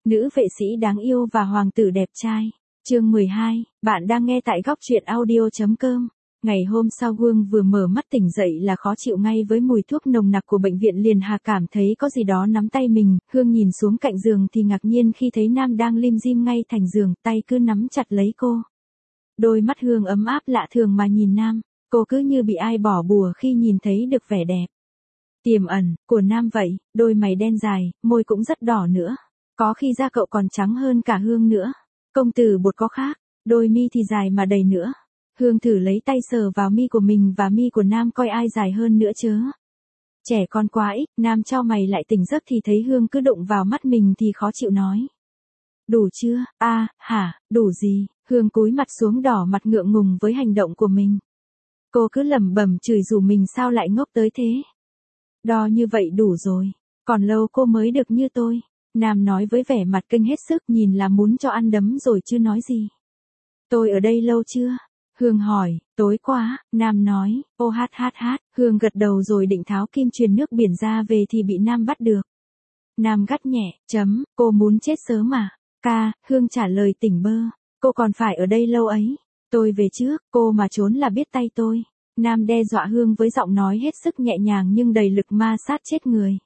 Nữ vệ sĩ đáng yêu và hoàng tử đẹp trai. Chương 12, bạn đang nghe tại góc truyện audio.com. Ngày hôm sau Vương vừa mở mắt tỉnh dậy là khó chịu ngay với mùi thuốc nồng nặc của bệnh viện liền Hà cảm thấy có gì đó nắm tay mình, Hương nhìn xuống cạnh giường thì ngạc nhiên khi thấy Nam đang lim dim ngay thành giường, tay cứ nắm chặt lấy cô. Đôi mắt Hương ấm áp lạ thường mà nhìn Nam, cô cứ như bị ai bỏ bùa khi nhìn thấy được vẻ đẹp tiềm ẩn của Nam vậy, đôi mày đen dài, môi cũng rất đỏ nữa. Có khi da cậu còn trắng hơn cả Hương nữa. Công tử bột có khác, đôi mi thì dài mà đầy nữa. Hương thử lấy tay sờ vào mi của mình và mi của Nam coi ai dài hơn nữa chớ. Trẻ con quá ít, Nam chau mày lại tỉnh giấc thì thấy Hương cứ đụng vào mắt mình thì khó chịu nói. Đủ chưa? Hả, đủ gì? Hương cúi mặt xuống đỏ mặt ngượng ngùng với hành động của mình. Cô cứ lẩm bẩm chửi rủa mình sao lại ngốc tới thế. Đo như vậy đủ rồi, còn lâu cô mới được như tôi. Nam nói với vẻ mặt kinh hết sức nhìn là muốn cho ăn đấm rồi chứ nói gì. Tôi ở đây lâu chưa? Hương hỏi, tối qua, Nam nói, ô hát. Hương gật đầu rồi định tháo kim truyền nước biển ra về thì bị Nam bắt được. Nam gắt nhẹ, cô muốn chết sớm mà. Hương trả lời tỉnh bơ, cô còn phải ở đây lâu ấy. Tôi về trước, cô mà trốn là biết tay tôi. Nam đe dọa Hương với giọng nói hết sức nhẹ nhàng nhưng đầy lực ma sát chết người.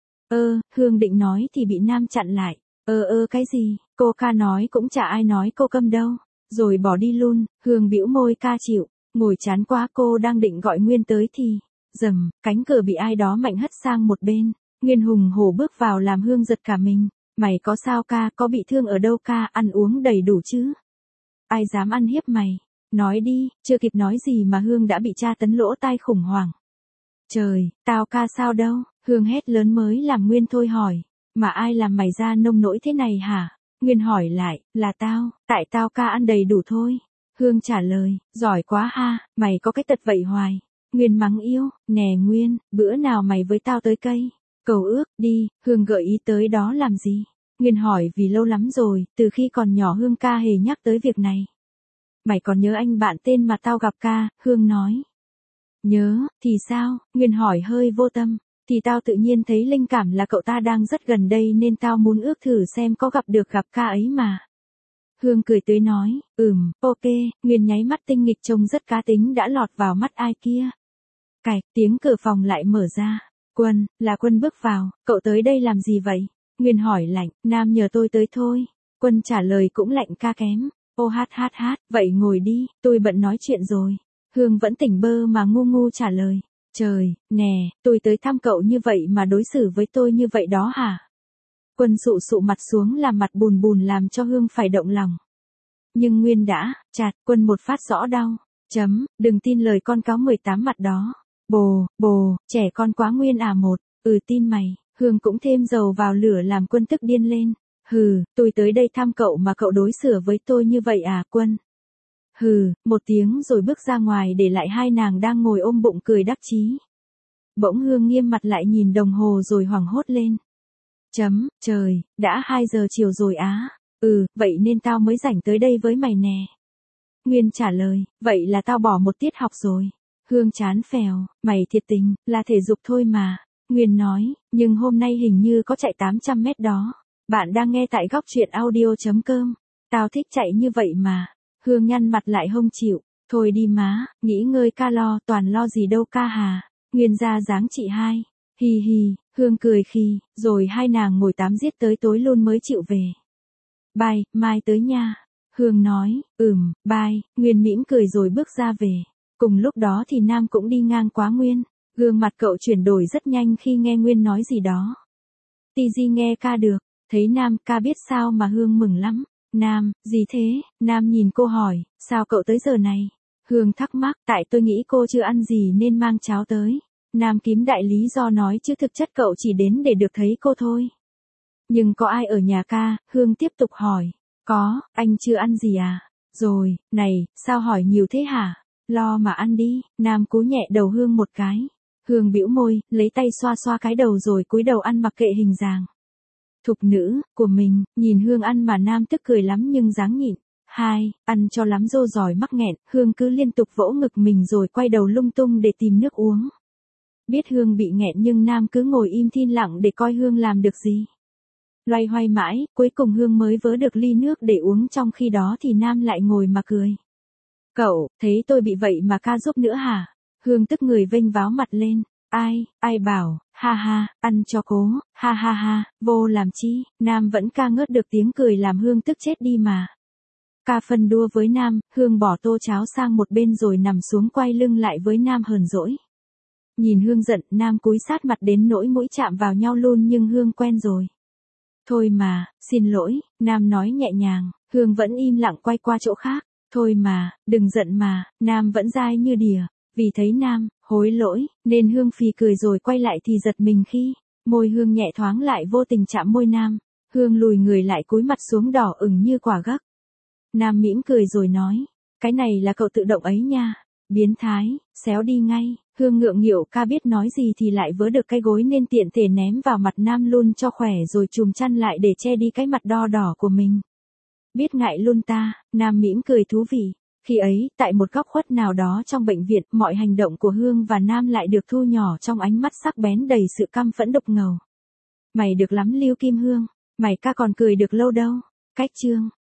Hương định nói thì bị Nam chặn lại. Cái gì, cô nói cũng chả ai nói cô câm đâu. Rồi bỏ đi luôn, Hương bĩu môi chịu, ngồi chán quá cô đang định gọi Nguyên tới thì, cánh cửa bị ai đó mạnh hất sang một bên. Nguyên hùng hổ bước vào làm Hương giật cả mình. Mày có sao có bị thương ở đâu ăn uống đầy đủ chứ? Ai dám ăn hiếp mày? Nói đi, chưa kịp nói gì mà Hương đã bị tra tấn lỗ tai khủng hoảng. Trời, tao sao đâu? Hương hét lớn mới làm Nguyên thôi hỏi. Mà ai làm mày ra nông nỗi thế này hả? Nguyên hỏi lại, là tao, tại tao ăn đầy đủ thôi. Hương trả lời, giỏi quá ha, mày có cái tật vậy hoài. Nguyên mắng yêu, nè Nguyên, bữa nào mày với tao tới cây cầu ước đi. Hương gợi ý tới đó làm gì? Nguyên hỏi vì lâu lắm rồi, từ khi còn nhỏ Hương hề nhắc tới việc này. Mày còn nhớ anh bạn tên mà tao gặp Hương nói. Nhớ, thì sao? Nguyên hỏi hơi vô tâm. Thì tao tự nhiên thấy linh cảm là cậu ta đang rất gần đây nên tao muốn ước thử xem có gặp ấy mà. Hương cười tươi nói, ok. Nguyên nháy mắt tinh nghịch trông rất cá tính đã lọt vào mắt ai kia. Tiếng cửa phòng lại mở ra. Quân, là Quân bước vào, cậu tới đây làm gì vậy? Nguyên hỏi lạnh, Nam nhờ tôi tới thôi. Quân trả lời cũng lạnh kém. Ô hát, vậy ngồi đi, tôi bận nói chuyện rồi. Hương vẫn tỉnh bơ mà ngu trả lời. Trời, nè, tôi tới thăm cậu như vậy mà đối xử với tôi như vậy đó hả? Quân sụ mặt xuống làm mặt bùn làm cho Hương phải động lòng. Nhưng Nguyên đã, chạt Quân một phát rõ đau. Đừng tin lời con cáo 18 mặt đó. Bồ, trẻ con quá Nguyên một. Tin mày. Hương cũng thêm dầu vào lửa làm Quân tức điên lên. Tôi tới đây thăm cậu mà cậu đối xử với tôi như vậy Quân? Một tiếng rồi bước ra ngoài để lại hai nàng đang ngồi ôm bụng cười đắc chí. Bỗng Hương nghiêm mặt lại nhìn đồng hồ rồi hoảng hốt lên. Trời, đã 2 giờ chiều rồi á. Vậy nên tao mới rảnh tới đây với mày nè. Nguyên trả lời, vậy là tao bỏ một tiết học rồi. Hương chán phèo, mày thiệt tình, là thể dục thôi mà. Nguyên nói, nhưng hôm nay hình như có chạy 800 mét đó. Bạn đang nghe tại góc truyện audio.com. Tao thích chạy như vậy mà. Hương nhăn mặt lại không chịu. Thôi đi má, nghỉ ngơi lo, toàn lo gì đâu hà. Nguyên ra dáng chị hai. Hi, Hương cười khi, rồi hai nàng ngồi tám giết tới tối luôn mới chịu về. Bye, mai tới nha. Hương nói, bye. Nguyên mỉm cười rồi bước ra về. Cùng lúc đó thì Nam cũng đi ngang quá Nguyên. Gương mặt cậu chuyển đổi rất nhanh khi nghe Nguyên nói gì đó. Di nghe được. Thấy Nam biết sao mà Hương mừng lắm. Nam, gì thế? Nam nhìn cô hỏi, sao cậu tới giờ này? Hương thắc mắc, tại tôi nghĩ cô chưa ăn gì nên mang cháo tới. Nam kiếm đại lý do nói chứ thực chất cậu chỉ đến để được thấy cô thôi. Nhưng có ai ở nhà Hương tiếp tục hỏi. Có, anh chưa ăn gì à? Rồi, này, sao hỏi nhiều thế hả? Lo mà ăn đi. Nam cúi nhẹ đầu Hương một cái. Hương bĩu môi, lấy tay xoa cái đầu rồi cúi đầu ăn mặc kệ hình dáng thục nữ của mình. Nhìn Hương ăn mà Nam tức cười lắm nhưng dáng nhịn. Ăn cho lắm dô giỏi mắc nghẹn. Hương cứ liên tục vỗ ngực mình rồi quay đầu lung tung để tìm nước uống. Biết Hương bị nghẹn nhưng Nam cứ ngồi im thin lặng để coi Hương làm được gì. Loay hoay mãi, cuối cùng Hương mới vớ được ly nước để uống, trong khi đó thì Nam lại ngồi mà cười. Cậu, thấy tôi bị vậy mà ca giúp nữa hả? Hương tức người vênh váo mặt lên. Ai bảo, ha ha, ăn cho cố, ha ha ha, vô làm chi. Nam vẫn ca ngớt được tiếng cười làm Hương tức chết đi mà. Ca phân đua với Nam, Hương bỏ tô cháo sang một bên rồi nằm xuống quay lưng lại với Nam hờn dỗi. Nhìn Hương giận, Nam cúi sát mặt đến nỗi mũi chạm vào nhau luôn, nhưng Hương quen rồi. Thôi mà, xin lỗi, Nam nói nhẹ nhàng. Hương vẫn im lặng quay qua chỗ khác. Thôi mà, đừng giận mà. Nam vẫn dai như đìa. Vì thấy Nam hối lỗi, nên Hương phì cười rồi quay lại thì giật mình khi môi Hương nhẹ thoáng lại vô tình chạm môi Nam. Hương lùi người lại cúi mặt xuống đỏ ửng như quả gấc. Nam mỉm cười rồi nói, cái này là cậu tự động ấy nha. Biến thái, xéo đi ngay. Hương ngượng nghịu, ca biết nói gì thì lại vớ được cái gối nên tiện thể ném vào mặt Nam luôn cho khỏe rồi chùm chăn lại để che đi cái mặt đo đỏ của mình. Biết ngại luôn ta. Nam mỉm cười thú vị. Khi ấy, tại một góc khuất nào đó trong bệnh viện, mọi hành động của Hương và Nam lại được thu nhỏ trong ánh mắt sắc bén đầy sự căm phẫn độc ngầu. Mày được lắm Lưu Kim Hương, mày ca còn cười được lâu đâu. Cách chương